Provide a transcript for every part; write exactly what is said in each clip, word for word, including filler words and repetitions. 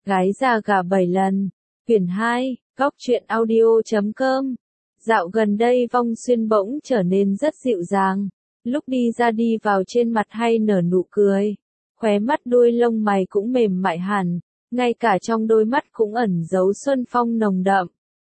Gái già gả bảy lần. Quyển hai, góc truyện audio chấm com. Dạo gần đây Vong Xuyên bỗng trở nên rất dịu dàng. Lúc đi ra đi vào trên mặt hay nở nụ cười. Khóe mắt đuôi lông mày cũng mềm mại hẳn. Ngay cả trong đôi mắt cũng ẩn giấu xuân phong nồng đậm.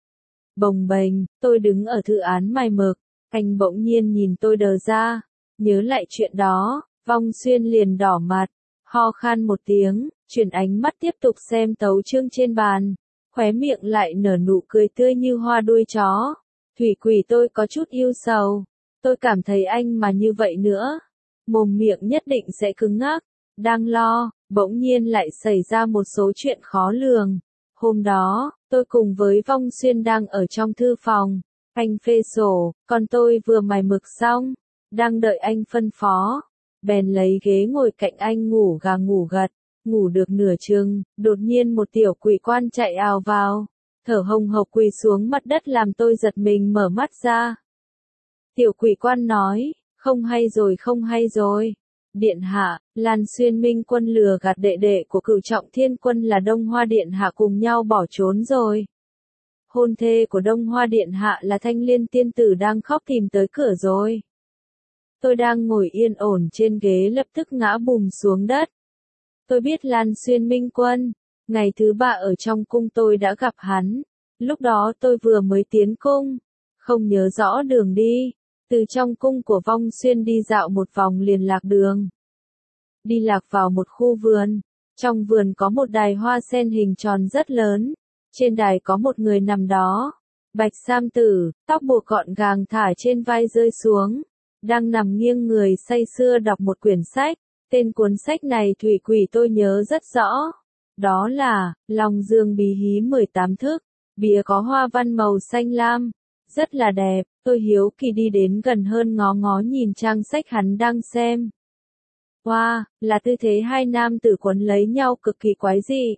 Bồng bềnh, tôi đứng ở thư án mài mực. Anh bỗng nhiên nhìn tôi đờ ra. Nhớ lại chuyện đó, Vong Xuyên liền đỏ mặt. Ho khan một tiếng, chuyển ánh mắt tiếp tục xem tấu chương trên bàn. Khóe miệng lại nở nụ cười tươi như hoa đuôi chó. Thủy Quỷ, tôi có chút yêu sầu. Tôi cảm thấy anh mà như vậy nữa, mồm miệng nhất định sẽ cứng ngắc. Đang lo, bỗng nhiên lại xảy ra một số chuyện khó lường. Hôm đó, tôi cùng với Vong Xuyên đang ở trong thư phòng. Anh phê sổ, còn tôi vừa mài mực xong, đang đợi anh phân phó. Bèn lấy ghế ngồi cạnh anh ngủ gà ngủ gật. Ngủ được nửa chừng, đột nhiên một tiểu quỷ quan chạy ào vào. Thở hồng hộc quỳ xuống mặt đất làm tôi giật mình mở mắt ra. Tiểu quỷ quan nói, không hay rồi không hay rồi. Điện hạ, Lan Xuyên Minh Quân lừa gạt đệ đệ của Cửu Trọng Thiên Quân là Đông Hoa Điện hạ cùng nhau bỏ trốn rồi. Hôn thê của Đông Hoa Điện hạ là Thanh Liên tiên tử đang khóc tìm tới cửa rồi. Tôi đang ngồi yên ổn trên ghế lập tức ngã bùm xuống đất. Tôi biết Lan Xuyên Minh Quân, ngày thứ ba ở trong cung tôi đã gặp hắn. Lúc đó tôi vừa mới tiến cung, không nhớ rõ đường đi. Từ trong cung của Vong Xuyên đi dạo một vòng liền lạc đường. Đi lạc vào một khu vườn. Trong vườn có một đài hoa sen hình tròn rất lớn. Trên đài có một người nằm đó. Bạch sam tử, tóc buộc gọn gàng thả trên vai rơi xuống. Đang nằm nghiêng người say sưa đọc một quyển sách. Tên cuốn sách này Thủy Quỷ tôi nhớ rất rõ. Đó là, Long Dương Bí Hí mười tám thức. Bìa có hoa văn màu xanh lam. Rất là đẹp, tôi hiếu kỳ đi đến gần hơn ngó ngó nhìn trang sách hắn đang xem. Wow, là tư thế hai nam tử quấn lấy nhau cực kỳ quái dị.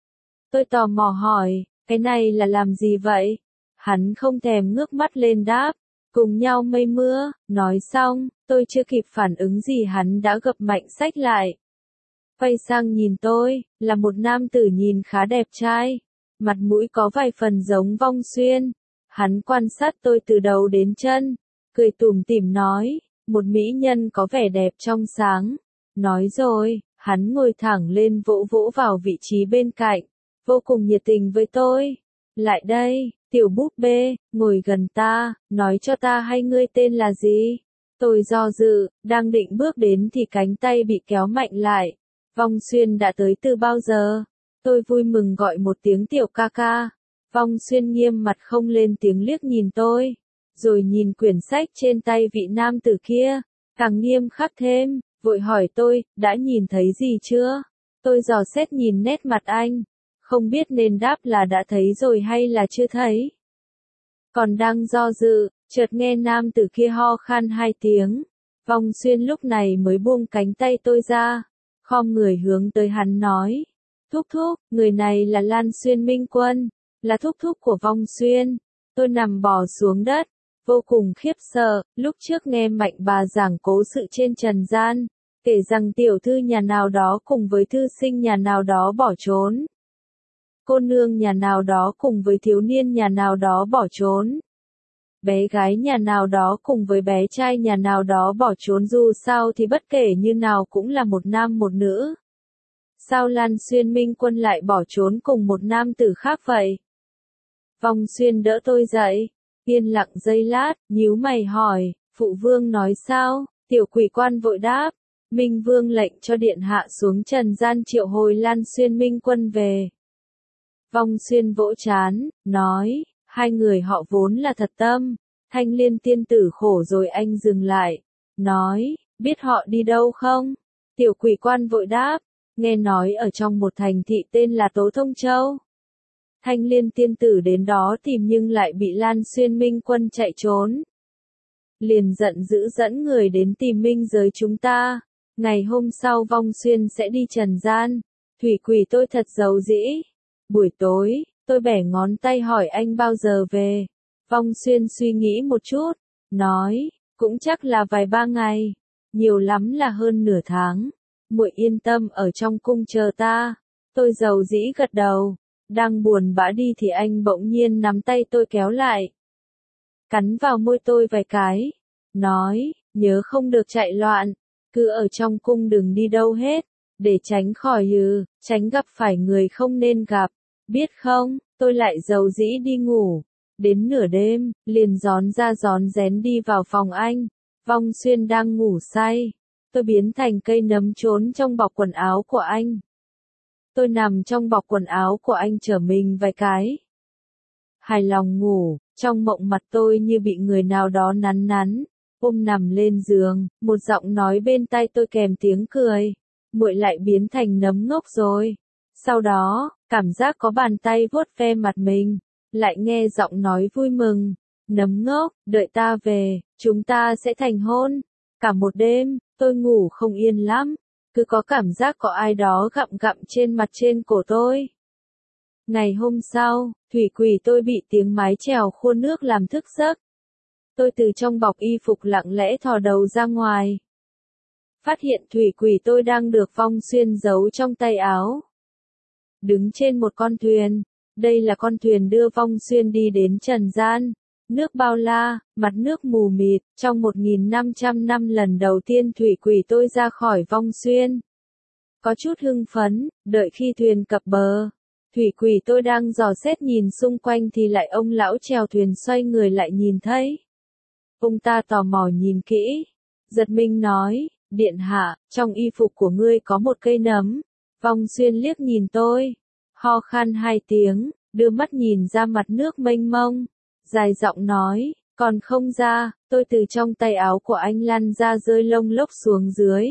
Tôi tò mò hỏi, cái này là làm gì vậy? Hắn không thèm ngước mắt lên đáp, cùng nhau mây mưa. Nói xong, tôi chưa kịp phản ứng gì hắn đã gập mạnh sách lại. Quay sang nhìn tôi, là một nam tử nhìn khá đẹp trai. Mặt mũi có vài phần giống Vong Xuyên. Hắn quan sát tôi từ đầu đến chân, cười tủm tỉm nói, một mỹ nhân có vẻ đẹp trong sáng. Nói rồi, hắn ngồi thẳng lên vỗ vỗ vào vị trí bên cạnh, vô cùng nhiệt tình với tôi. Lại đây, tiểu búp bê, ngồi gần ta, nói cho ta hay ngươi tên là gì? Tôi do dự, đang định bước đến thì cánh tay bị kéo mạnh lại. Vong Xuyên đã tới từ bao giờ? Tôi vui mừng gọi một tiếng tiểu ca ca. Vong Xuyên nghiêm mặt không lên tiếng liếc nhìn tôi, rồi nhìn quyển sách trên tay vị nam tử kia, càng nghiêm khắc thêm, vội hỏi tôi, đã nhìn thấy gì chưa? Tôi dò xét nhìn nét mặt anh, không biết nên đáp là đã thấy rồi hay là chưa thấy. Còn đang do dự, chợt nghe nam tử kia ho khan hai tiếng, Vong Xuyên lúc này mới buông cánh tay tôi ra, khom người hướng tới hắn nói, thúc thúc, người này là Lan Xuyên Minh Quân. Là thúc thúc của Vong Xuyên. Tôi nằm bò xuống đất, vô cùng khiếp sợ, lúc trước nghe Mạnh bà giảng cố sự trên trần gian, kể rằng tiểu thư nhà nào đó cùng với thư sinh nhà nào đó bỏ trốn. Cô nương nhà nào đó cùng với thiếu niên nhà nào đó bỏ trốn. Bé gái nhà nào đó cùng với bé trai nhà nào đó bỏ trốn, dù sao thì bất kể như nào cũng là một nam một nữ. Sao Lan Xuyên Minh Quân lại bỏ trốn cùng một nam tử khác vậy? Vong Xuyên đỡ tôi dậy, yên lặng giây lát, nhíu mày hỏi, phụ vương nói sao? Tiểu quỷ quan vội đáp, Minh Vương lệnh cho điện hạ xuống trần gian triệu hồi Lan Xuyên Minh Quân về. Vong Xuyên vỗ trán, nói, hai người họ vốn là thật tâm. Thanh Liên tiên tử khổ rồi. Anh dừng lại, nói, biết họ đi đâu không? Tiểu quỷ quan vội đáp, nghe nói ở trong một thành thị tên là Tố Thông Châu. Thanh Liên tiên tử đến đó tìm nhưng lại bị Lan Xuyên Minh Quân chạy trốn. Liền giận dữ dẫn người đến tìm minh giới chúng ta. Ngày hôm sau Vong Xuyên sẽ đi trần gian. Thủy Quỷ tôi thật giàu dĩ. Buổi tối, tôi bẻ ngón tay hỏi anh bao giờ về. Vong Xuyên suy nghĩ một chút, nói, cũng chắc là vài ba ngày, nhiều lắm là hơn nửa tháng. Muội yên tâm ở trong cung chờ ta. Tôi dầu dĩ gật đầu. Đang buồn bã đi thì anh bỗng nhiên nắm tay tôi kéo lại. Cắn vào môi tôi vài cái. Nói, nhớ không được chạy loạn. Cứ ở trong cung đừng đi đâu hết. Để tránh khỏi hừ, tránh gặp phải người không nên gặp. Biết không, tôi lại dầu dĩ đi ngủ. Đến nửa đêm, liền gión ra gión rén đi vào phòng anh. Vong Xuyên đang ngủ say. Tôi biến thành cây nấm trốn trong bọc quần áo của anh. Tôi nằm trong bọc quần áo của anh trở mình vài cái. Hài lòng ngủ, trong mộng mặt tôi như bị người nào đó nắn nắn, ôm nằm lên giường, một giọng nói bên tai tôi kèm tiếng cười. Muội lại biến thành nấm ngốc rồi. Sau đó, cảm giác có bàn tay vuốt ve mặt mình, lại nghe giọng nói vui mừng. Nấm ngốc, đợi ta về, chúng ta sẽ thành hôn. Cả một đêm, tôi ngủ không yên lắm, cứ có cảm giác có ai đó gặm gặm trên mặt trên cổ tôi. Ngày hôm sau, thủy quỷ tôi bị tiếng mái chèo khô nước làm thức giấc. Tôi từ trong bọc y phục lặng lẽ thò đầu ra ngoài. Phát hiện thủy quỷ tôi đang được Vong Xuyên giấu trong tay áo. Đứng trên một con thuyền. Đây là con thuyền đưa Vong Xuyên đi đến trần gian. Nước bao la, mặt nước mù mịt, trong một nghìn năm trăm năm lần đầu tiên thủy quỷ tôi ra khỏi Vong Xuyên. Có chút hưng phấn, đợi khi thuyền cập bờ. Thủy quỷ tôi đang dò xét nhìn xung quanh thì lại ông lão chèo thuyền xoay người lại nhìn thấy. Ông ta tò mò nhìn kỹ. Giật mình nói, điện hạ, trong y phục của ngươi có một cây nấm. Vong Xuyên liếc nhìn tôi. Ho khan hai tiếng, đưa mắt nhìn ra mặt nước mênh mông. Dài giọng nói, còn không ra, tôi từ trong tay áo của anh lăn ra rơi lông lốc xuống dưới.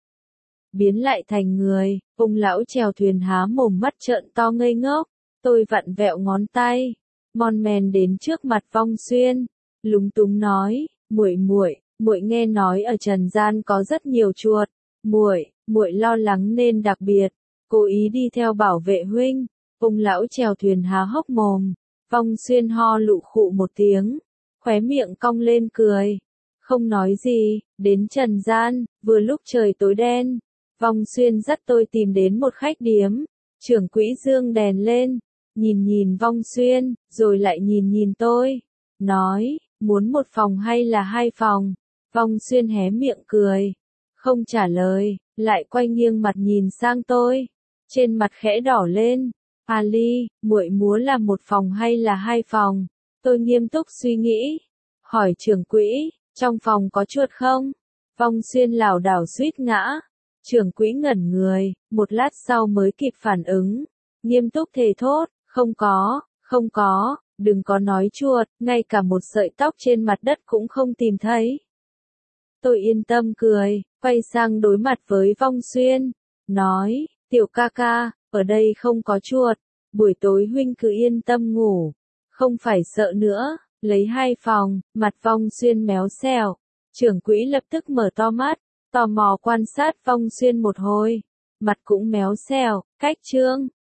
Biến lại thành người, ông lão chèo thuyền há mồm mắt trợn to ngây ngốc. Tôi vặn vẹo ngón tay, mon men đến trước mặt Vong Xuyên, lúng túng nói, muội muội, muội nghe nói ở trần gian có rất nhiều chuột, muội, muội lo lắng nên đặc biệt cố ý đi theo bảo vệ huynh. Ông lão chèo thuyền há hốc mồm. Vong Xuyên ho lụ khụ một tiếng, khóe miệng cong lên cười, không nói gì. Đến trần gian, vừa lúc trời tối đen, Vong Xuyên dắt tôi tìm đến một khách điếm. Trưởng quỹ dương đèn lên, nhìn nhìn Vong Xuyên, rồi lại nhìn nhìn tôi, nói, muốn một phòng hay là hai phòng? Vong Xuyên hé miệng cười, không trả lời, lại quay nghiêng mặt nhìn sang tôi, trên mặt khẽ đỏ lên. Ali, muội muốn là một phòng hay là hai phòng? Tôi nghiêm túc suy nghĩ, hỏi trưởng quỹ, trong phòng có chuột không? Vong Xuyên lảo đảo suýt ngã. Trưởng quỹ ngẩn người, một lát sau mới kịp phản ứng, nghiêm túc thề thốt, không có, không có, đừng có nói chuột, ngay cả một sợi tóc trên mặt đất cũng không tìm thấy. Tôi yên tâm cười, quay sang đối mặt với Vong Xuyên, nói, tiểu ca ca, ở đây không có chuột, buổi tối huynh cứ yên tâm ngủ, không phải sợ nữa, lấy hai phòng. Mặt Vong Xuyên méo xèo, trưởng quỹ lập tức mở to mắt, tò mò quan sát Vong Xuyên một hồi, mặt cũng méo xèo, cách trương,